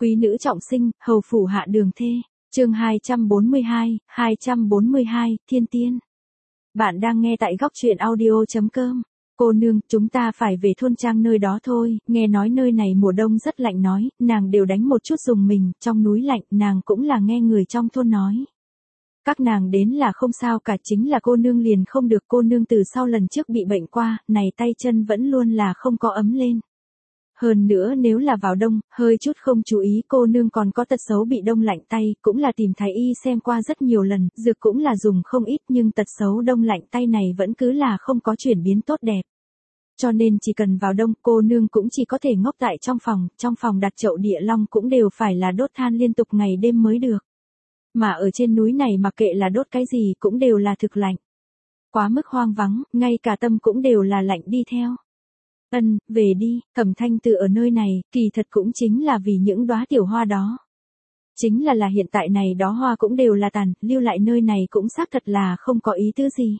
Quý nữ trọng sinh, hầu phủ hạ đường thê. Chương 242, Thiên Tiên. Bạn đang nghe tại góc truyện audio.com. Cô nương, chúng ta phải về thôn trang nơi đó thôi, nghe nói nơi này mùa đông rất lạnh nói, nàng đều đánh một chút dùng mình, trong núi lạnh, nàng cũng là nghe người trong thôn nói. Các nàng đến là không sao cả, chính là cô nương liền không được, cô nương từ sau lần trước bị bệnh qua, này tay chân vẫn luôn là không có ấm lên. Hơn nữa nếu là vào đông, hơi chút không chú ý cô nương còn có tật xấu bị đông lạnh tay, cũng là tìm thái y xem qua rất nhiều lần, dược cũng là dùng không ít nhưng tật xấu đông lạnh tay này vẫn cứ là không có chuyển biến tốt đẹp. Cho nên chỉ cần vào đông cô nương cũng chỉ có thể ngốc tại trong phòng đặt chậu địa long cũng đều phải là đốt than liên tục ngày đêm mới được. Mà ở trên núi này mặc kệ là đốt cái gì cũng đều là thực lạnh. Quá mức hoang vắng, ngay cả tâm cũng đều là lạnh đi theo. Về đi, Thẩm Thanh Từ ở nơi này, kỳ thật cũng chính là vì những đóa tiểu hoa đó. Chính là hiện tại này đó hoa cũng đều là tàn, lưu lại nơi này cũng xác thật là không có ý tứ gì.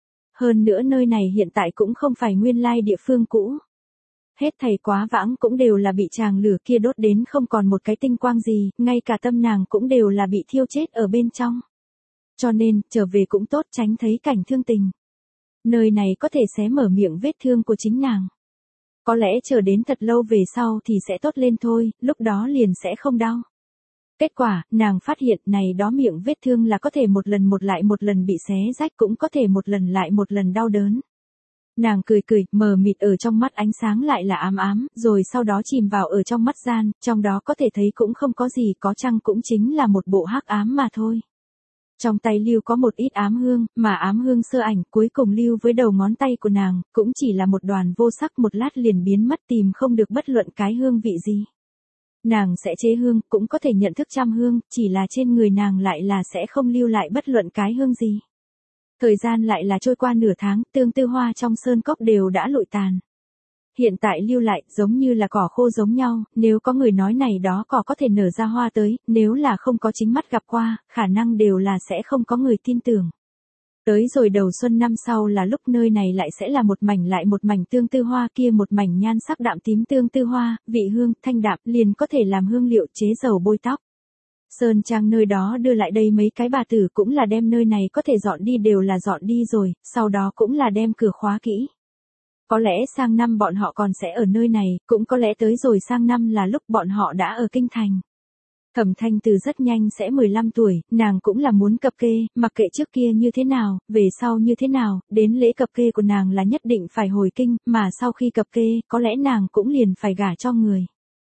Hơn nữa nơi này hiện tại cũng không phải nguyên lai địa phương cũ. Hết thảy quá vãng cũng đều là bị tràng lửa kia đốt đến không còn một cái tinh quang gì, ngay cả tâm nàng cũng đều là bị thiêu chết ở bên trong. Cho nên, trở về cũng tốt tránh thấy cảnh thương tình. Nơi này có thể xé mở miệng vết thương của chính nàng. Có lẽ chờ đến thật lâu về sau thì sẽ tốt lên thôi, lúc đó liền sẽ không đau. Kết quả, nàng phát hiện này đó miệng vết thương là có thể một lần bị xé rách cũng có thể một lần đau đớn. Nàng cười, mờ mịt ở trong mắt ánh sáng lại là ám, rồi sau đó chìm vào ở trong mắt gian, trong đó có thể thấy cũng không có gì, có chăng cũng chính là một bộ hắc ám mà thôi. Trong tay lưu có một ít ám hương, mà ám hương sơ ảnh cuối cùng lưu với đầu ngón tay của nàng, cũng chỉ là một đoàn vô sắc một lát liền biến mất tìm không được bất luận cái hương vị gì. Nàng sẽ chế hương, cũng có thể nhận thức trăm hương, chỉ là trên người nàng lại là sẽ không lưu lại bất luận cái hương gì. Thời gian lại là trôi qua nửa tháng, tương tư hoa trong sơn cốc đều đã lụi tàn. Hiện tại lưu lại, giống như là cỏ khô giống nhau, nếu có người nói này đó cỏ có thể nở ra hoa tới, nếu là không có chính mắt gặp qua, khả năng đều là sẽ không có người tin tưởng. Tới rồi đầu xuân năm sau là lúc nơi này lại sẽ là một mảnh tương tư hoa kia một mảnh nhan sắc đạm tím tương tư hoa, vị hương, thanh đạm, liền có thể làm hương liệu chế dầu bôi tóc. Sơn Trang nơi đó đưa lại đây mấy cái bà tử cũng là đem nơi này có thể dọn đi đều là dọn đi rồi, sau đó cũng là đem cửa khóa kỹ. Có lẽ sang năm bọn họ còn sẽ ở nơi này, cũng có lẽ tới rồi sang năm là lúc bọn họ đã ở kinh thành. Thẩm Thanh Từ rất nhanh sẽ 15 tuổi, nàng cũng là muốn cập kê, mặc kệ trước kia như thế nào, về sau như thế nào, đến lễ cập kê của nàng là nhất định phải hồi kinh, mà sau khi cập kê, có lẽ nàng cũng liền phải gả cho người.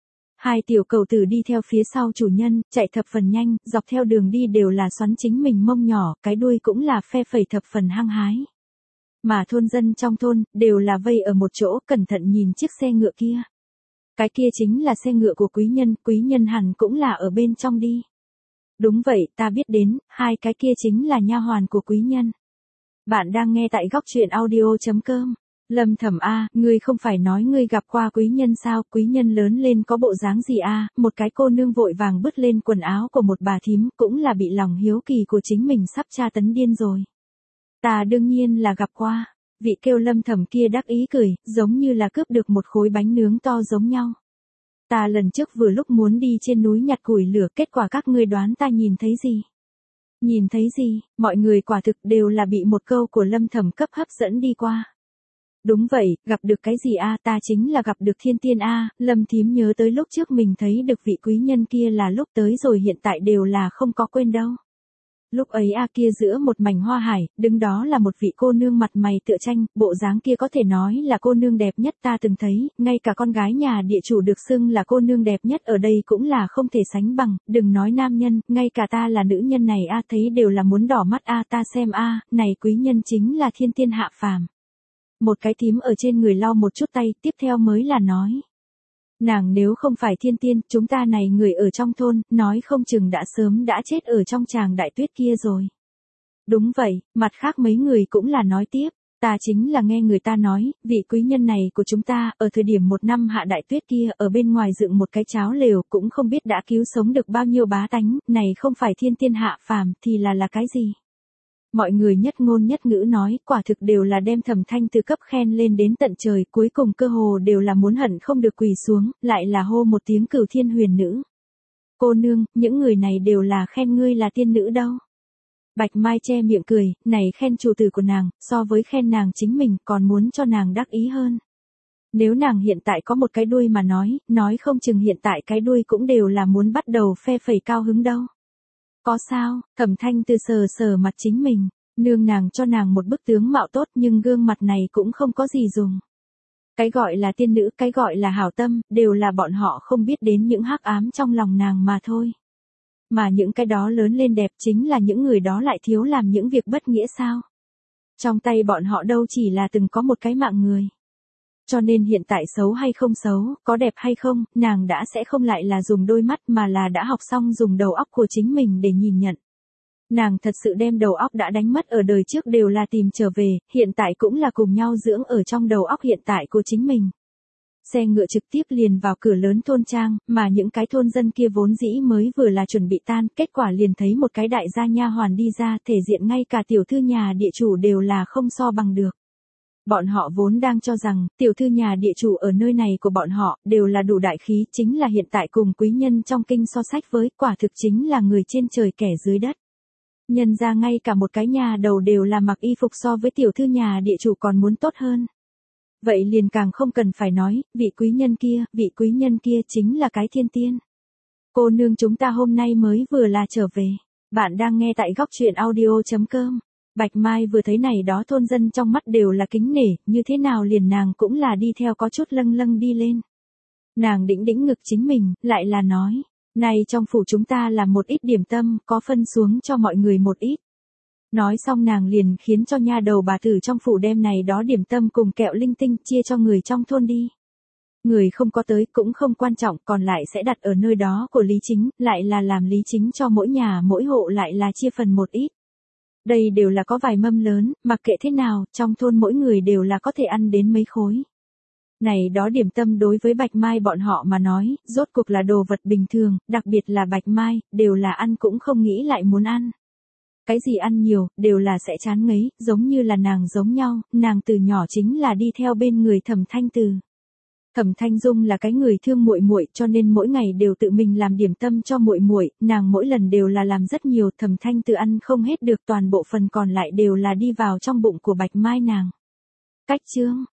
Hai tiểu cầu tử đi theo phía sau chủ nhân, chạy thập phần nhanh, dọc theo đường đi đều là xoắn chính mình mông nhỏ, cái đuôi cũng là phe phẩy thập phần hăng hái. Mà thôn dân trong thôn, đều là vây ở một chỗ, cẩn thận nhìn chiếc xe ngựa kia. Cái kia chính là xe ngựa của quý nhân hẳn cũng là ở bên trong đi. Đúng vậy, ta biết đến, hai cái kia chính là nha hoàn của quý nhân. Bạn đang nghe tại góc truyện audio.com. Lâm Thẩm A, ngươi không phải nói ngươi gặp qua quý nhân sao, quý nhân lớn lên có bộ dáng gì a? Một cái cô nương vội vàng bứt lên quần áo của một bà thím, cũng là bị lòng hiếu kỳ của chính mình sắp tra tấn điên rồi. Ta đương nhiên là gặp qua, vị kêu Lâm Thẩm kia đắc ý cười, giống như là cướp được một khối bánh nướng to giống nhau. Ta lần trước vừa lúc muốn đi trên núi nhặt củi lửa, kết quả các ngươi đoán ta nhìn thấy gì? Nhìn thấy gì? Mọi người quả thực đều là bị một câu của Lâm Thẩm cấp hấp dẫn đi qua. Đúng vậy, gặp được cái gì a? Ta chính là gặp được thiên tiên a. Lâm thím nhớ tới lúc trước mình thấy được vị quý nhân kia là lúc tới rồi hiện tại đều là không có quên đâu. Lúc ấy kia giữa một mảnh hoa hải, đứng đó là một vị cô nương mặt mày tựa tranh, bộ dáng kia có thể nói là cô nương đẹp nhất ta từng thấy, ngay cả con gái nhà địa chủ được xưng là cô nương đẹp nhất ở đây cũng là không thể sánh bằng, đừng nói nam nhân, ngay cả ta là nữ nhân này thấy đều là muốn đỏ mắt ta xem này quý nhân chính là thiên tiên hạ phàm. Một cái thím ở trên người lau một chút tay, tiếp theo mới là nói. Nàng nếu không phải thiên tiên, chúng ta này người ở trong thôn, nói không chừng đã sớm đã chết ở trong tràng đại tuyết kia rồi. Đúng vậy, mặt khác mấy người cũng là nói tiếp, ta chính là nghe người ta nói, vị quý nhân này của chúng ta, ở thời điểm một năm hạ đại tuyết kia, ở bên ngoài dựng một cái cháo lều, cũng không biết đã cứu sống được bao nhiêu bá tánh, này không phải thiên tiên hạ phàm, thì là cái gì? Mọi người nhất ngôn nhất ngữ nói, quả thực đều là đem Thẩm Thanh Từ cấp khen lên đến tận trời, cuối cùng cơ hồ đều là muốn hận không được quỳ xuống, lại là hô một tiếng cửu thiên huyền nữ. Cô nương, những người này đều là khen ngươi là tiên nữ đâu. Bạch Mai che miệng cười, này khen chủ tử của nàng, so với khen nàng chính mình còn muốn cho nàng đắc ý hơn. Nếu nàng hiện tại có một cái đuôi mà nói không chừng hiện tại cái đuôi cũng đều là muốn bắt đầu phe phẩy cao hứng đâu. Có sao, Thẩm Thanh Từ sờ sờ mặt chính mình, nương nàng cho nàng một bức tướng mạo tốt nhưng gương mặt này cũng không có gì dùng. Cái gọi là tiên nữ, cái gọi là hảo tâm, đều là bọn họ không biết đến những hắc ám trong lòng nàng mà thôi. Mà những cái đó lớn lên đẹp chính là những người đó lại thiếu làm những việc bất nghĩa sao. Trong tay bọn họ đâu chỉ là từng có một cái mạng người. Cho nên hiện tại xấu hay không xấu, có đẹp hay không, nàng đã sẽ không lại là dùng đôi mắt mà là đã học xong dùng đầu óc của chính mình để nhìn nhận. Nàng thật sự đem đầu óc đã đánh mất ở đời trước đều là tìm trở về, hiện tại cũng là cùng nhau dưỡng ở trong đầu óc hiện tại của chính mình. Xe ngựa trực tiếp liền vào cửa lớn thôn trang, mà những cái thôn dân kia vốn dĩ mới vừa là chuẩn bị tan, kết quả liền thấy một cái đại gia nha hoàn đi ra, thể diện ngay cả tiểu thư nhà địa chủ đều là không so bằng được. Bọn họ vốn đang cho rằng, tiểu thư nhà địa chủ ở nơi này của bọn họ, đều là đủ đại khí, chính là hiện tại cùng quý nhân trong kinh so sách với, quả thực chính là người trên trời kẻ dưới đất. Nhân ra ngay cả một cái nhà đầu đều là mặc y phục so với tiểu thư nhà địa chủ còn muốn tốt hơn. Vậy liền càng không cần phải nói, vị quý nhân kia chính là cái thiên tiên. Cô nương chúng ta hôm nay mới vừa là trở về. Bạn đang nghe tại góc truyện audio.com. Bạch Mai vừa thấy này đó thôn dân trong mắt đều là kính nể, như thế nào liền nàng cũng là đi theo có chút lâng lâng đi lên. Nàng đĩnh ngực chính mình, lại là nói, này trong phủ chúng ta làm một ít điểm tâm, có phân xuống cho mọi người một ít. Nói xong nàng liền khiến cho nha đầu bà tử trong phủ đem này đó điểm tâm cùng kẹo linh tinh chia cho người trong thôn đi. Người không có tới cũng không quan trọng, còn lại sẽ đặt ở nơi đó của Lý Chính, lại là làm Lý Chính cho mỗi nhà mỗi hộ lại là chia phần một ít. Đây đều là có vài mâm lớn, mặc kệ thế nào, trong thôn mỗi người đều là có thể ăn đến mấy khối. Này đó điểm tâm đối với Bạch Mai bọn họ mà nói, rốt cuộc là đồ vật bình thường, đặc biệt là Bạch Mai, đều là ăn cũng không nghĩ lại muốn ăn. Cái gì ăn nhiều, đều là sẽ chán ngấy, giống như là nàng giống nhau, nàng từ nhỏ chính là đi theo bên người Thẩm Thanh Từ. Thẩm Thanh Dung là cái người thương muội muội, cho nên mỗi ngày đều tự mình làm điểm tâm cho muội muội, nàng mỗi lần đều là làm rất nhiều, Thẩm Thanh Từ ăn không hết được, toàn bộ phần còn lại đều là đi vào trong bụng của Bạch Mai nàng. Cách chương